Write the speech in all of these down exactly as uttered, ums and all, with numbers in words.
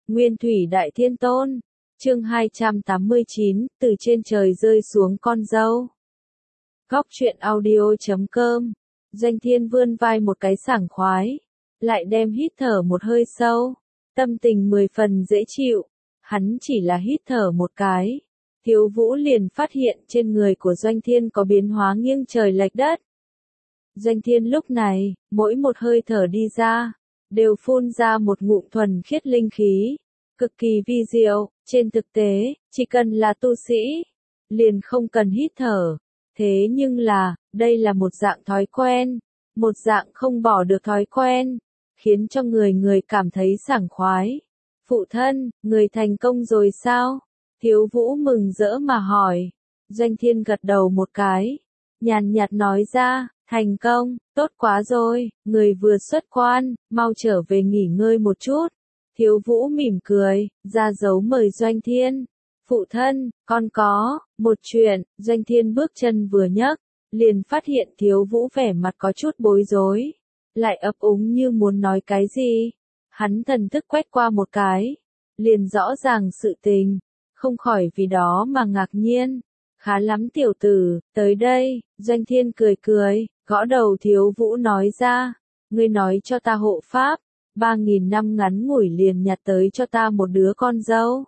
Nguyên Thủy Đại Thiên Tôn. Chương hai trăm tám mươi chín, từ trên trời rơi xuống con dâu. Góc truyện audio chấm com. Doanh Thiên vươn vai một cái sảng khoái, lại đem hít thở một hơi sâu, tâm tình mười phần dễ chịu. Hắn chỉ là hít thở một cái, Thiếu Vũ liền phát hiện trên người của Doanh Thiên có biến hóa nghiêng trời lệch đất. Doanh Thiên lúc này, mỗi một hơi thở đi ra, đều phun ra một ngụm thuần khiết linh khí, cực kỳ vi diệu. Trên thực tế, chỉ cần là tu sĩ, liền không cần hít thở. Thế nhưng là, đây là một dạng thói quen, một dạng không bỏ được thói quen, khiến cho người người cảm thấy sảng khoái. Phụ thân, người thành công rồi sao? Thiếu Vũ mừng rỡ mà hỏi. Doanh Thiên gật đầu một cái, nhàn nhạt nói ra, thành công, tốt quá rồi, người vừa xuất quan, mau trở về nghỉ ngơi một chút. Thiếu Vũ mỉm cười, ra dấu mời Doanh Thiên. Phụ thân, con có một chuyện. Doanh Thiên bước chân vừa nhấc, liền phát hiện Thiếu Vũ vẻ mặt có chút bối rối, lại ấp úng như muốn nói cái gì. Hắn thần thức quét qua một cái, liền rõ ràng sự tình, không khỏi vì đó mà ngạc nhiên. Khá lắm tiểu tử, tới đây. Doanh Thiên cười cười, gõ đầu Thiếu Vũ nói ra, ngươi nói cho ta hộ pháp, ba nghìn năm ngắn ngủi liền nhặt tới cho ta một đứa con dâu.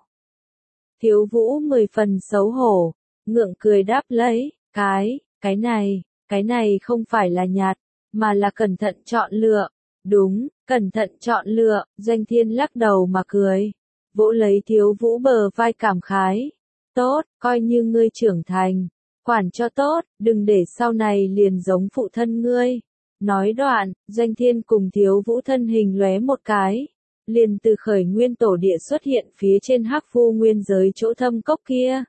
Thiếu Vũ mười phần xấu hổ, ngượng cười đáp lấy, cái, cái này, cái này không phải là nhặt, mà là cẩn thận chọn lựa. Đúng, cẩn thận chọn lựa. Doanh Thiên lắc đầu mà cười, vỗ lấy Thiếu Vũ bờ vai cảm khái. Tốt, coi như ngươi trưởng thành, quản cho tốt, đừng để sau này liền giống phụ thân ngươi. Nói đoạn, Doanh Thiên cùng Thiếu Vũ thân hình lóe một cái, liền từ khởi nguyên tổ địa xuất hiện phía trên Hắc Phu nguyên giới chỗ thâm cốc kia.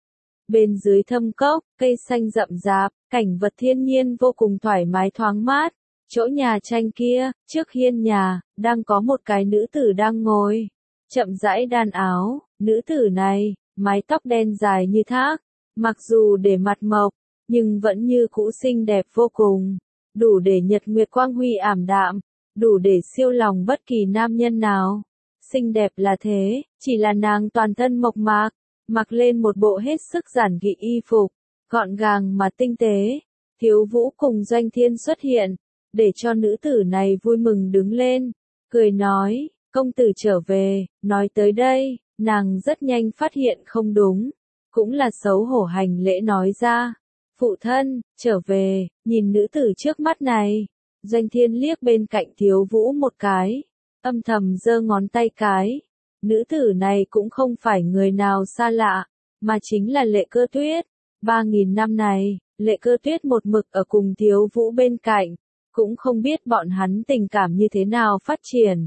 Bên dưới thâm cốc, cây xanh rậm rạp, cảnh vật thiên nhiên vô cùng thoải mái thoáng mát. Chỗ nhà tranh kia, trước hiên nhà, đang có một cái nữ tử đang ngồi, chậm rãi đan áo. Nữ tử này, mái tóc đen dài như thác, mặc dù để mặt mộc, nhưng vẫn như cũ xinh đẹp vô cùng, đủ để nhật nguyệt quang huy ảm đạm, đủ để siêu lòng bất kỳ nam nhân nào. Xinh đẹp là thế, chỉ là nàng toàn thân mộc mạc, mặc lên một bộ hết sức giản dị y phục, gọn gàng mà tinh tế. Thiếu Vũ cùng Doanh Thiên xuất hiện, để cho nữ tử này vui mừng đứng lên, cười nói, công tử trở về. Nói tới đây, nàng rất nhanh phát hiện không đúng, cũng là xấu hổ hành lễ nói ra, phụ thân, trở về. Nhìn nữ tử trước mắt này, Doanh Thiên liếc bên cạnh Thiếu Vũ một cái, âm thầm giơ ngón tay cái. Nữ tử này cũng không phải người nào xa lạ, mà chính là Lệ Cơ Tuyết. Ba nghìn năm này, Lệ Cơ Tuyết một mực ở cùng Thiếu Vũ bên cạnh, cũng không biết bọn hắn tình cảm như thế nào phát triển.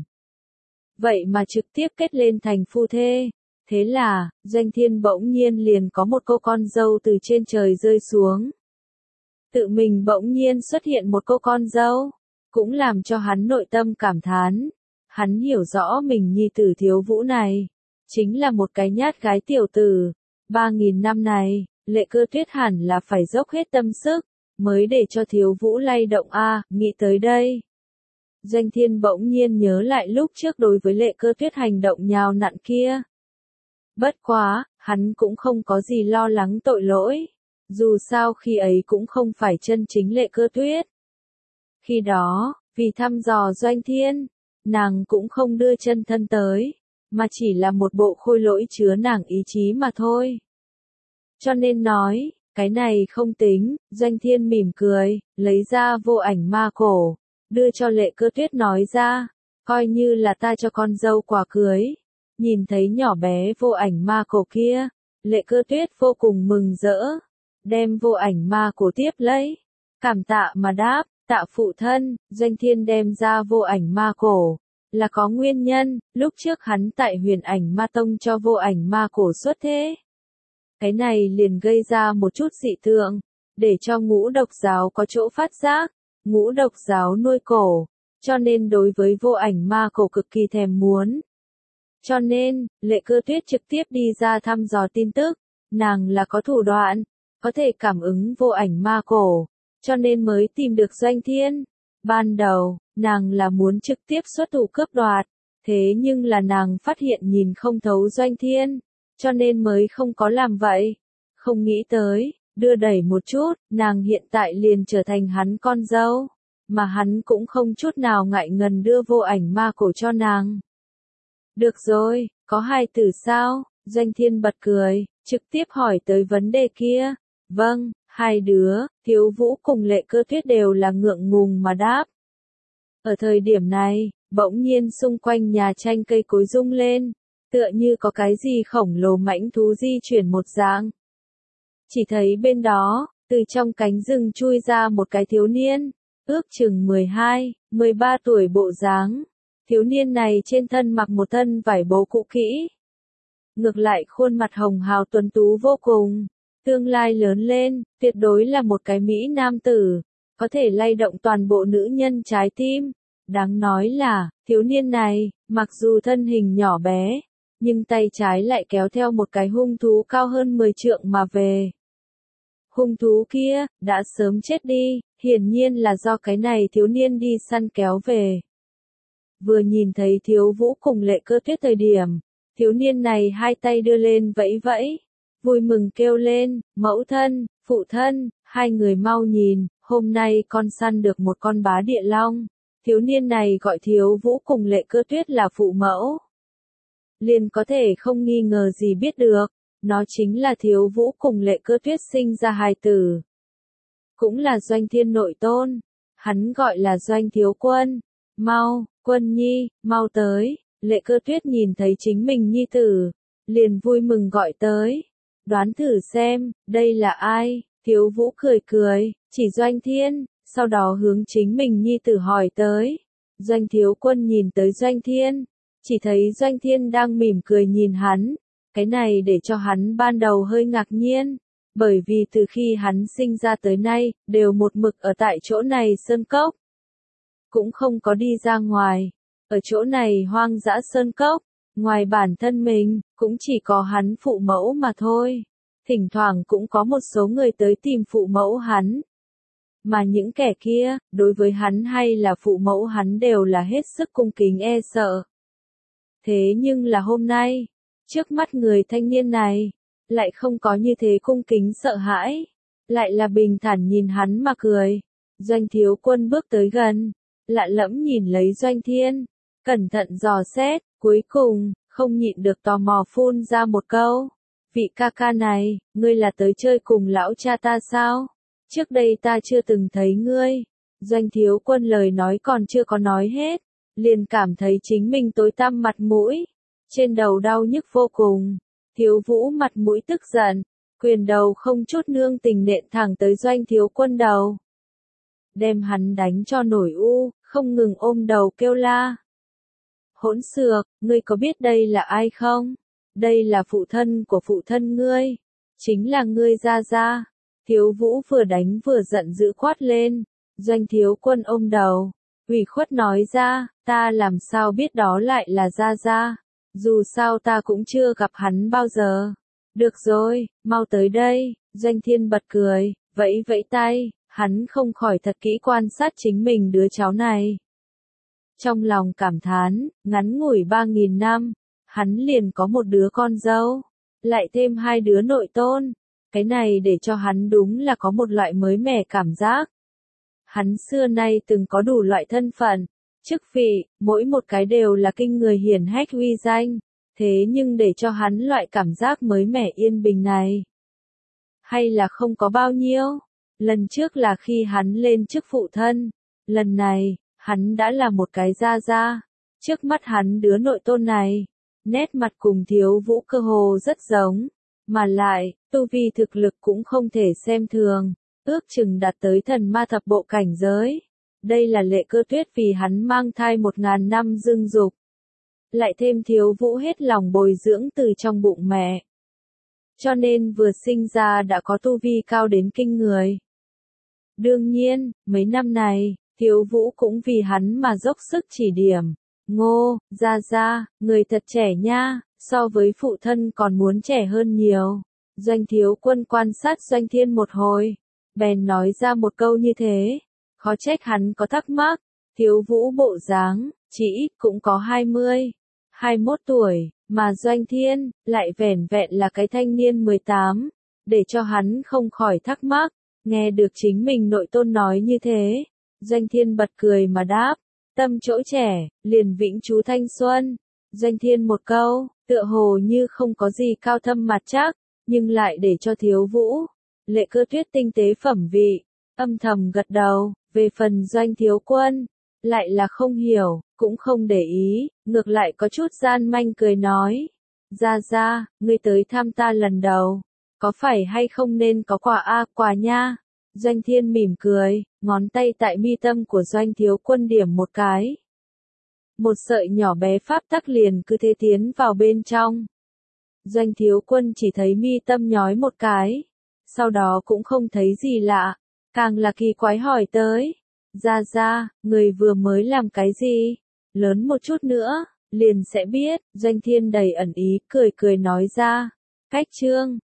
Vậy mà trực tiếp kết lên thành phu thê. Thế là, Doanh Thiên bỗng nhiên liền có một cô con dâu từ trên trời rơi xuống. Tự mình bỗng nhiên xuất hiện một cô con dâu, cũng làm cho hắn nội tâm cảm thán. Hắn hiểu rõ mình nhi tử Thiếu Vũ này, chính là một cái nhát gái tiểu tử. Ba nghìn năm này, Lệ Cơ Tuyết hẳn là phải dốc hết tâm sức, mới để cho Thiếu Vũ lay động a. À, nghĩ tới đây, Doanh Thiên bỗng nhiên nhớ lại lúc trước đối với Lệ Cơ Tuyết hành động nhào nặn kia. Bất quá, hắn cũng không có gì lo lắng tội lỗi, dù sao khi ấy cũng không phải chân chính Lệ Cơ Tuyết. Khi đó, vì thăm dò Doanh Thiên, nàng cũng không đưa chân thân tới, mà chỉ là một bộ khôi lỗi chứa nàng ý chí mà thôi. Cho nên nói, cái này không tính. Doanh Thiên mỉm cười, lấy ra vô ảnh ma cổ, đưa cho Lệ Cơ Tuyết nói ra, coi như là ta cho con dâu quà cưới. Nhìn thấy nhỏ bé vô ảnh ma cổ kia, Lệ Cơ Tuyết vô cùng mừng rỡ, đem vô ảnh ma cổ tiếp lấy, cảm tạ mà đáp, tạ phụ thân. Doanh Thiên đem ra vô ảnh ma cổ, là có nguyên nhân. Lúc trước hắn tại Huyền Ảnh Ma Tông cho vô ảnh ma cổ xuất thế, cái này liền gây ra một chút dị tượng, để cho Ngũ Độc giáo có chỗ phát giác. Ngũ Độc giáo nuôi cổ, cho nên đối với vô ảnh ma cổ cực kỳ thèm muốn. Cho nên, Lệ Cơ Tuyết trực tiếp đi ra thăm dò tin tức, nàng là có thủ đoạn, có thể cảm ứng vô ảnh ma cổ, cho nên mới tìm được Doanh Thiên. Ban đầu, nàng là muốn trực tiếp xuất thủ cướp đoạt, Thế nhưng là nàng phát hiện nhìn không thấu Doanh Thiên, cho nên mới không có làm vậy. Không nghĩ tới, đưa đẩy một chút, nàng hiện tại liền trở thành hắn con dâu, mà hắn cũng không chút nào ngại ngần đưa vô ảnh ma cổ cho nàng. Được rồi, có hài tử sao? Doanh Thiên bật cười, trực tiếp hỏi tới vấn đề kia. Vâng, hai đứa, Thiếu Vũ cùng Lệ Cơ Tuyết đều là ngượng ngùng mà đáp. Ở thời điểm này, bỗng nhiên xung quanh nhà tranh cây cối rung lên, tựa như có cái gì khổng lồ mãnh thú di chuyển một dạng. Chỉ thấy bên đó, từ trong cánh rừng chui ra một cái thiếu niên, ước chừng mười hai, mười ba tuổi bộ dáng. Thiếu niên này trên thân mặc một thân vải bố cũ kỹ. Ngược lại khuôn mặt hồng hào tuấn tú vô cùng, tương lai lớn lên, tuyệt đối là một cái mỹ nam tử, có thể lay động toàn bộ nữ nhân trái tim. Đáng nói là, thiếu niên này, mặc dù thân hình nhỏ bé, nhưng tay trái lại kéo theo một cái hung thú cao hơn mười trượng mà về. Hung thú kia, đã sớm chết đi, hiển nhiên là do cái này thiếu niên đi săn kéo về. Vừa nhìn thấy Thiếu Vũ cùng Lệ Cơ Tuyết thời điểm, thiếu niên này hai tay đưa lên vẫy vẫy, vui mừng kêu lên, mẫu thân, phụ thân, hai người mau nhìn, hôm nay con săn được một con bá địa long. Thiếu niên này gọi Thiếu Vũ cùng Lệ Cơ Tuyết là phụ mẫu. Liền có thể không nghi ngờ gì biết được, nó chính là Thiếu Vũ cùng Lệ Cơ Tuyết sinh ra hài tử. Cũng là Doanh Thiên nội tôn, hắn gọi là Doanh Thiếu Quân. Mau, Quân Nhi, mau tới. Lệ Cơ Tuyết nhìn thấy chính mình nhi tử, liền vui mừng gọi tới. Đoán thử xem, đây là ai? Thiếu Vũ cười cười, chỉ Doanh Thiên, sau đó hướng chính mình nhi tử hỏi tới. Doanh Thiếu Quân nhìn tới Doanh Thiên, chỉ thấy Doanh Thiên đang mỉm cười nhìn hắn. Cái này để cho hắn ban đầu hơi ngạc nhiên, bởi vì từ khi hắn sinh ra tới nay, đều một mực ở tại chỗ này sơn cốc. Cũng không có đi ra ngoài. Ở chỗ này hoang dã sơn cốc, ngoài bản thân mình, cũng chỉ có hắn phụ mẫu mà thôi. Thỉnh thoảng cũng có một số người tới tìm phụ mẫu hắn. Mà những kẻ kia, đối với hắn hay là phụ mẫu hắn đều là hết sức cung kính e sợ. Thế nhưng là hôm nay, trước mắt người thanh niên này, lại không có như thế cung kính sợ hãi, lại là bình thản nhìn hắn mà cười. Doanh Thiếu Quân bước tới gần, lạ lẫm nhìn lấy Doanh Thiên, cẩn thận dò xét, cuối cùng, không nhịn được tò mò phun ra một câu. Vị ca ca này, ngươi là tới chơi cùng lão cha ta sao? Trước đây ta chưa từng thấy ngươi. Doanh Thiếu Quân lời nói còn chưa có nói hết, liền cảm thấy chính mình tối tăm mặt mũi, trên đầu đau nhức vô cùng. Thiếu Vũ mặt mũi tức giận, quyền đầu không chút nương tình nện thẳng tới Doanh Thiếu Quân đầu. Đem hắn đánh cho nổi u, không ngừng ôm đầu kêu la. Hỗn xược, ngươi có biết đây là ai không? Đây là phụ thân của phụ thân ngươi, chính là ngươi gia gia. Thiếu Vũ vừa đánh vừa giận dữ quát lên. Doanh Thiếu Quân ôm đầu, ủy khuất nói ra, ta làm sao biết đó lại là gia gia, dù sao ta cũng chưa gặp hắn bao giờ. Được rồi, mau tới đây. Doanh Thiên bật cười, vẫy vẫy tay, hắn không khỏi thật kỹ quan sát chính mình đứa cháu này. Trong lòng cảm thán, ngắn ngủi ba nghìn năm, hắn liền có một đứa con dâu, lại thêm hai đứa nội tôn. Cái này để cho hắn đúng là có một loại mới mẻ cảm giác. Hắn xưa nay từng có đủ loại thân phận, chức vị, mỗi một cái đều là kinh người hiển hách uy danh. Thế nhưng để cho hắn loại cảm giác mới mẻ yên bình này, hay là không có bao nhiêu. Lần trước là khi hắn lên chức phụ thân, lần này, hắn đã là một cái gia gia. Trước mắt hắn đứa nội tôn này, nét mặt cùng Thiếu Vũ cơ hồ rất giống, mà lại, tu vi thực lực cũng không thể xem thường, ước chừng đạt tới thần ma thập bộ cảnh giới. Đây là Lệ Cơ Tuyết vì hắn mang thai một ngàn năm dưng dục, lại thêm Thiếu Vũ hết lòng bồi dưỡng từ trong bụng mẹ, cho nên vừa sinh ra đã có tu vi cao đến kinh người. Đương nhiên, mấy năm này, Thiếu Vũ cũng vì hắn mà dốc sức chỉ điểm. Ngô, gia gia, người thật trẻ nha, so với phụ thân còn muốn trẻ hơn nhiều. Doanh Thiếu Quân quan sát Doanh Thiên một hồi, bèn nói ra một câu như thế. Khó trách hắn có thắc mắc, Thiếu Vũ bộ dáng, chỉ ít cũng có hai mươi, hai mươi mốt tuổi, mà Doanh Thiên, lại vẻn vẹn là cái thanh niên mười tám, để cho hắn không khỏi thắc mắc, nghe được chính mình nội tôn nói như thế. Doanh Thiên bật cười mà đáp, tâm chỗ trẻ, liền vĩnh trú thanh xuân. Doanh Thiên một câu, tựa hồ như không có gì cao thâm mặt chắc, nhưng lại để cho Thiếu Vũ, Lệ Cơ Tuyết tinh tế phẩm vị, âm thầm gật đầu. Về phần Doanh Thiếu Quân, lại là không hiểu, cũng không để ý, ngược lại có chút gian manh cười nói, ra ra, ngươi tới thăm ta lần đầu, có phải hay không nên có quà a à, quà nha. Doanh Thiên mỉm cười, ngón tay tại mi tâm của Doanh Thiếu Quân điểm một cái. Một sợi nhỏ bé pháp tắc liền cứ thế tiến vào bên trong. Doanh Thiếu Quân chỉ thấy mi tâm nhói một cái, sau đó cũng không thấy gì lạ, càng là kỳ quái hỏi tới, ra ra, người vừa mới làm cái gì? Lớn một chút nữa, liền sẽ biết. Doanh Thiên đầy ẩn ý, cười cười nói ra, cách chương.